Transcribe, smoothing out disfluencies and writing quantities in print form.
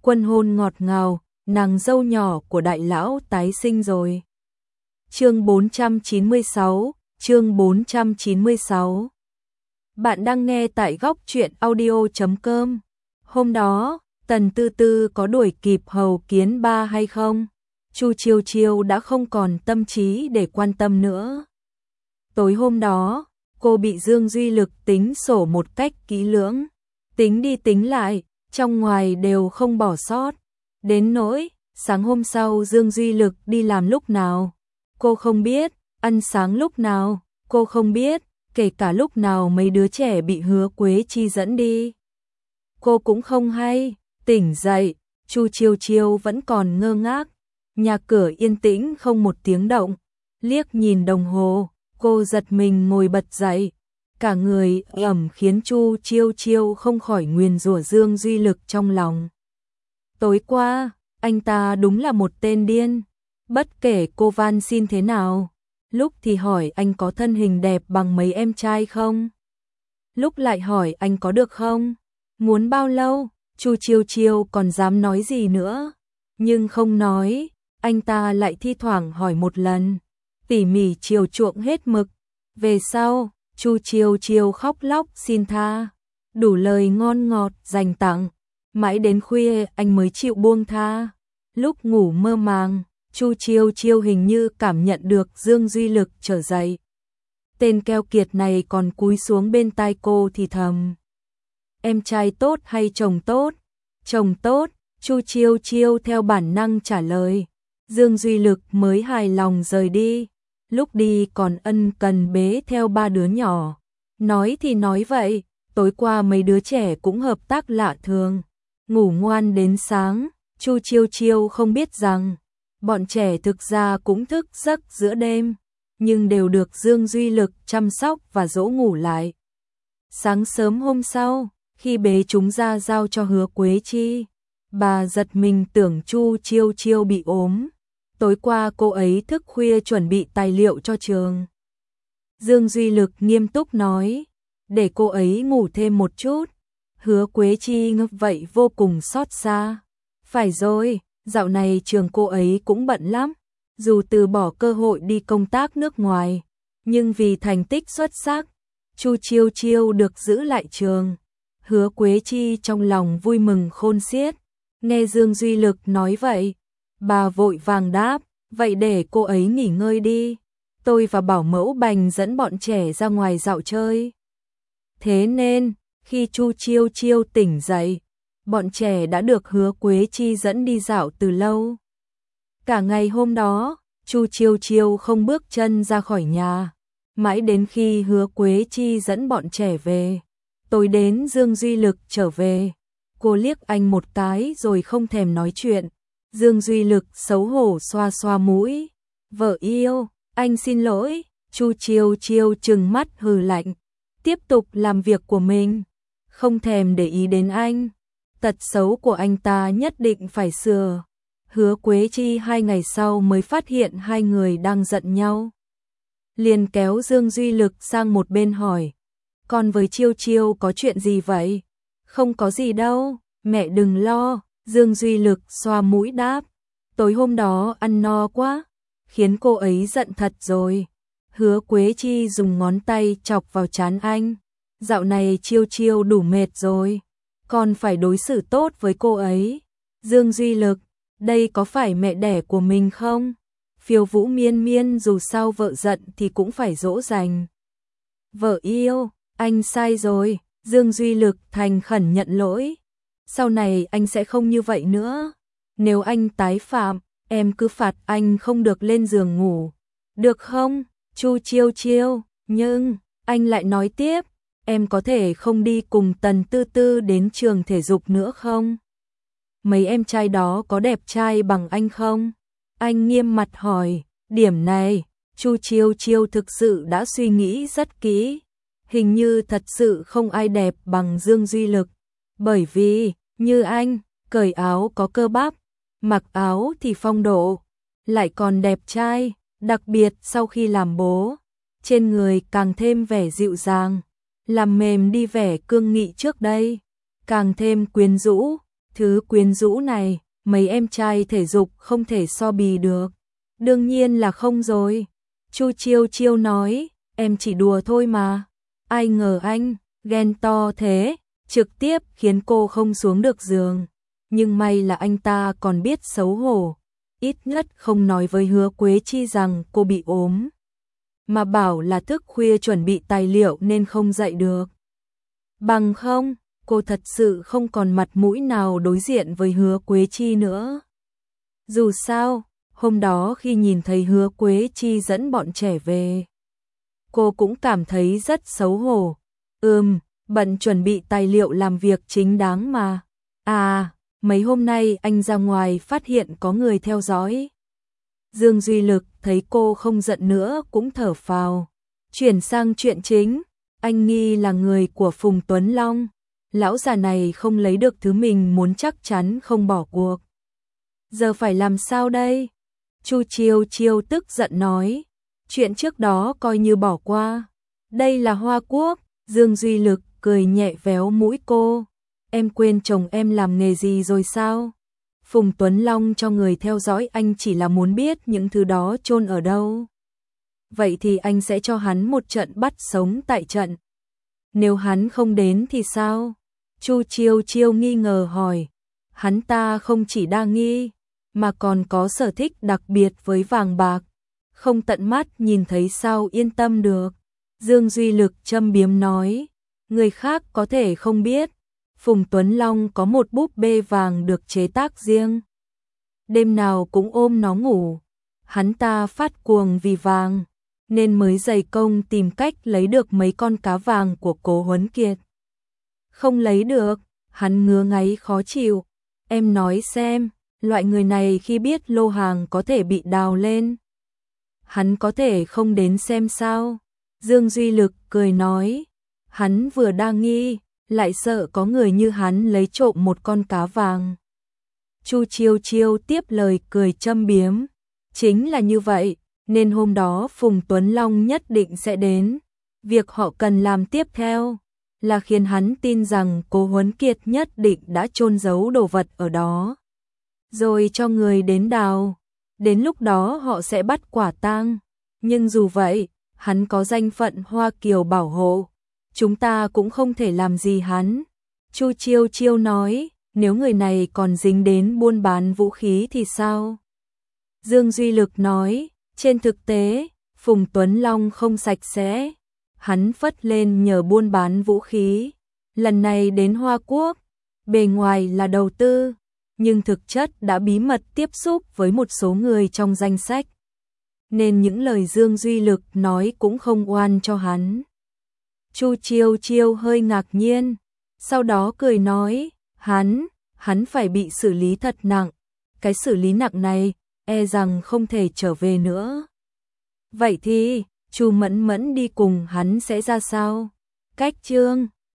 Quân hôn ngọt ngào, nàng dâu nhỏ của đại lão tái sinh rồi. Chương 496, chương 496. Bạn đang nghe tại góc truyện audio.com. Hôm đó, Tần Tư Tư có đuổi kịp Hầu Kiến Ba hay không? Chu Chiêu Chiêu đã không còn tâm trí để quan tâm nữa. Tối hôm đó, cô bị Dương Duy Lực tính sổ một cách kỹ lưỡng. Tính đi tính lại, trong ngoài đều không bỏ sót. Đến nỗi, sáng hôm sau Dương Duy Lực đi làm lúc nào? Cô không biết, ăn sáng lúc nào? Cô không biết, kể cả lúc nào mấy đứa trẻ bị Hứa Quế Chi dẫn đi. Cô cũng không hay, tỉnh dậy, Chu Chiêu Chiêu vẫn còn ngơ ngác. Nhà cửa yên tĩnh không một tiếng động, liếc nhìn đồng hồ, cô giật mình ngồi bật dậy. Cả người ẩm khiến Chu Chiêu Chiêu không khỏi nguyền rủa Dương Duy Lực trong lòng. Tối qua, anh ta đúng là một tên điên. Bất kể cô van xin thế nào, lúc thì hỏi anh có thân hình đẹp bằng mấy em trai không? Lúc lại hỏi anh có được không? Muốn bao lâu? Chu Chiêu Chiêu còn dám nói gì nữa? Nhưng không nói, anh ta lại thi thoảng hỏi một lần, tỉ mỉ chiều chuộng hết mực. Về sau, Chu Chiêu Chiêu khóc lóc xin tha, đủ lời ngon ngọt dành tặng, mãi đến khuya anh mới chịu buông tha. Lúc ngủ mơ màng, Chu Chiêu Chiêu hình như cảm nhận được Dương Duy Lực trở dậy. Tên keo kiệt này còn cúi xuống bên tai cô thì thầm. Em trai tốt hay chồng tốt? Chồng tốt, Chu Chiêu Chiêu theo bản năng trả lời. Dương Duy Lực mới hài lòng rời đi. Lúc đi còn ân cần bế theo ba đứa nhỏ. Nói thì nói vậy, tối qua mấy đứa trẻ cũng hợp tác lạ thường. Ngủ ngoan đến sáng, Chu Chiêu Chiêu không biết rằng bọn trẻ thực ra cũng thức giấc giữa đêm, nhưng đều được Dương Duy Lực chăm sóc và dỗ ngủ lại. Sáng sớm hôm sau, khi bế chúng ra giao cho Hứa Quế Chi, bà giật mình tưởng Chu Chiêu Chiêu bị ốm. Tối qua cô ấy thức khuya chuẩn bị tài liệu cho trường. Dương Duy Lực nghiêm túc nói, để cô ấy ngủ thêm một chút. Hứa Quế Chi ngấp vậy vô cùng xót xa. Phải rồi, dạo này trường cô ấy cũng bận lắm. Dù từ bỏ cơ hội đi công tác nước ngoài, nhưng vì thành tích xuất sắc, Chu Chiêu Chiêu được giữ lại trường. Hứa Quế Chi trong lòng vui mừng khôn xiết. Nghe Dương Duy Lực nói vậy, bà vội vàng đáp, vậy để cô ấy nghỉ ngơi đi. Tôi và bảo mẫu Bành dẫn bọn trẻ ra ngoài dạo chơi. Thế nên, khi Chu Chiêu Chiêu tỉnh dậy, bọn trẻ đã được Hứa Quế Chi dẫn đi dạo từ lâu. Cả ngày hôm đó, Chu Chiêu Chiêu không bước chân ra khỏi nhà, mãi đến khi Hứa Quế Chi dẫn bọn trẻ về. Tối đến Dương Duy Lực trở về, cô liếc anh một cái rồi không thèm nói chuyện. Dương Duy Lực xấu hổ xoa xoa mũi. Vợ yêu, anh xin lỗi. Chu Chiêu Chiêu trừng mắt hừ lạnh, tiếp tục làm việc của mình, không thèm để ý đến anh. Tật xấu của anh ta nhất định phải sửa. Hứa Quế Chi 2 ngày sau mới phát hiện hai người đang giận nhau. Liền kéo Dương Duy Lực sang một bên hỏi, con với Chiêu Chiêu có chuyện gì vậy? Không có gì đâu, mẹ đừng lo. Dương Duy Lực xoa mũi đáp, tối hôm đó ăn no quá, khiến cô ấy giận thật rồi. Hứa Quế Chi dùng ngón tay chọc vào trán anh, dạo này Chiêu Chiêu đủ mệt rồi, con phải đối xử tốt với cô ấy. Dương Duy Lực, đây có phải mẹ đẻ của mình không? Phiêu Vũ Miên Miên dù sao vợ giận thì cũng phải dỗ dành. Vợ yêu, anh sai rồi. Dương Duy Lực thành khẩn nhận lỗi. Sau này anh sẽ không như vậy nữa. Nếu anh tái phạm, em cứ phạt anh không được lên giường ngủ. Được không? Chu Chiêu Chiêu, nhưng, anh lại nói tiếp, em có thể không đi cùng Tần Tư Tư đến trường thể dục nữa không? Mấy em trai đó có đẹp trai bằng anh không? Anh nghiêm mặt hỏi, điểm này, Chu Chiêu Chiêu thực sự đã suy nghĩ rất kỹ. Hình như thật sự không ai đẹp bằng Dương Duy Lực. Bởi vì, như anh, cởi áo có cơ bắp, mặc áo thì phong độ, lại còn đẹp trai, đặc biệt sau khi làm bố. Trên người càng thêm vẻ dịu dàng, làm mềm đi vẻ cương nghị trước đây, càng thêm quyến rũ. Thứ quyến rũ này, mấy em trai thể dục không thể so bì được. Đương nhiên là không rồi. Chu Chiêu Chiêu nói, em chỉ đùa thôi mà. Ai ngờ anh, ghen to thế, trực tiếp khiến cô không xuống được giường. Nhưng may là anh ta còn biết xấu hổ. Ít nhất không nói với Hứa Quế Chi rằng cô bị ốm. Mà bảo là thức khuya chuẩn bị tài liệu nên không dậy được. Bằng không, cô thật sự không còn mặt mũi nào đối diện với Hứa Quế Chi nữa. Dù sao, hôm đó khi nhìn thấy Hứa Quế Chi dẫn bọn trẻ về, cô cũng cảm thấy rất xấu hổ. Bận chuẩn bị tài liệu làm việc chính đáng mà. À, mấy hôm nay anh ra ngoài phát hiện có người theo dõi. Dương Duy Lực thấy cô không giận nữa cũng thở phào. Chuyển sang chuyện chính, anh nghi là người của Phùng Tuấn Long. Lão già này không lấy được thứ mình muốn chắc chắn không bỏ cuộc. Giờ phải làm sao đây? Chu Chiêu Chiêu tức giận nói. Chuyện trước đó coi như bỏ qua. Đây là Hoa Quốc. Dương Duy Lực cười nhẹ véo mũi cô. Em quên chồng em làm nghề gì rồi sao? Phùng Tuấn Long cho người theo dõi anh chỉ là muốn biết những thứ đó chôn ở đâu. Vậy thì anh sẽ cho hắn một trận bắt sống tại trận. Nếu hắn không đến thì sao? Chu Chiêu Chiêu nghi ngờ hỏi. Hắn ta không chỉ đa nghi, mà còn có sở thích đặc biệt với vàng bạc. Không tận mắt nhìn thấy sao yên tâm được. Dương Duy Lực châm biếm nói. Người khác có thể không biết. Phùng Tuấn Long có một búp bê vàng được chế tác riêng. Đêm nào cũng ôm nó ngủ. Hắn ta phát cuồng vì vàng, nên mới dày công tìm cách lấy được mấy con cá vàng của Cố Huấn Kiệt. Không lấy được, hắn ngứa ngáy khó chịu. Em nói xem, loại người này khi biết lô hàng có thể bị đào lên, hắn có thể không đến xem sao? Dương Duy Lực cười nói, hắn vừa đa nghi, lại sợ có người như hắn lấy trộm một con cá vàng. Chu Chiêu Chiêu tiếp lời cười châm biếm, chính là như vậy, nên hôm đó Phùng Tuấn Long nhất định sẽ đến. Việc họ cần làm tiếp theo là khiến hắn tin rằng Cố Huấn Kiệt nhất định đã chôn giấu đồ vật ở đó, rồi cho người đến đào. Đến lúc đó họ sẽ bắt quả tang. Nhưng dù vậy, hắn có danh phận Hoa Kiều bảo hộ, chúng ta cũng không thể làm gì hắn. Chu Chiêu Chiêu nói, nếu người này còn dính đến buôn bán vũ khí thì sao? Dương Duy Lực nói, trên thực tế, Phùng Tuấn Long không sạch sẽ. Hắn phất lên nhờ buôn bán vũ khí. Lần này đến Hoa Quốc, bề ngoài là đầu tư, nhưng thực chất đã bí mật tiếp xúc với một số người trong danh sách. Nên những lời Dương Duy Lực nói cũng không oan cho hắn. Chu Chiêu Chiêu hơi ngạc nhiên, sau đó cười nói, hắn phải bị xử lý thật nặng. Cái xử lý nặng này, e rằng không thể trở về nữa. Vậy thì, Chu Mẫn Mẫn đi cùng hắn sẽ ra sao? Cách chương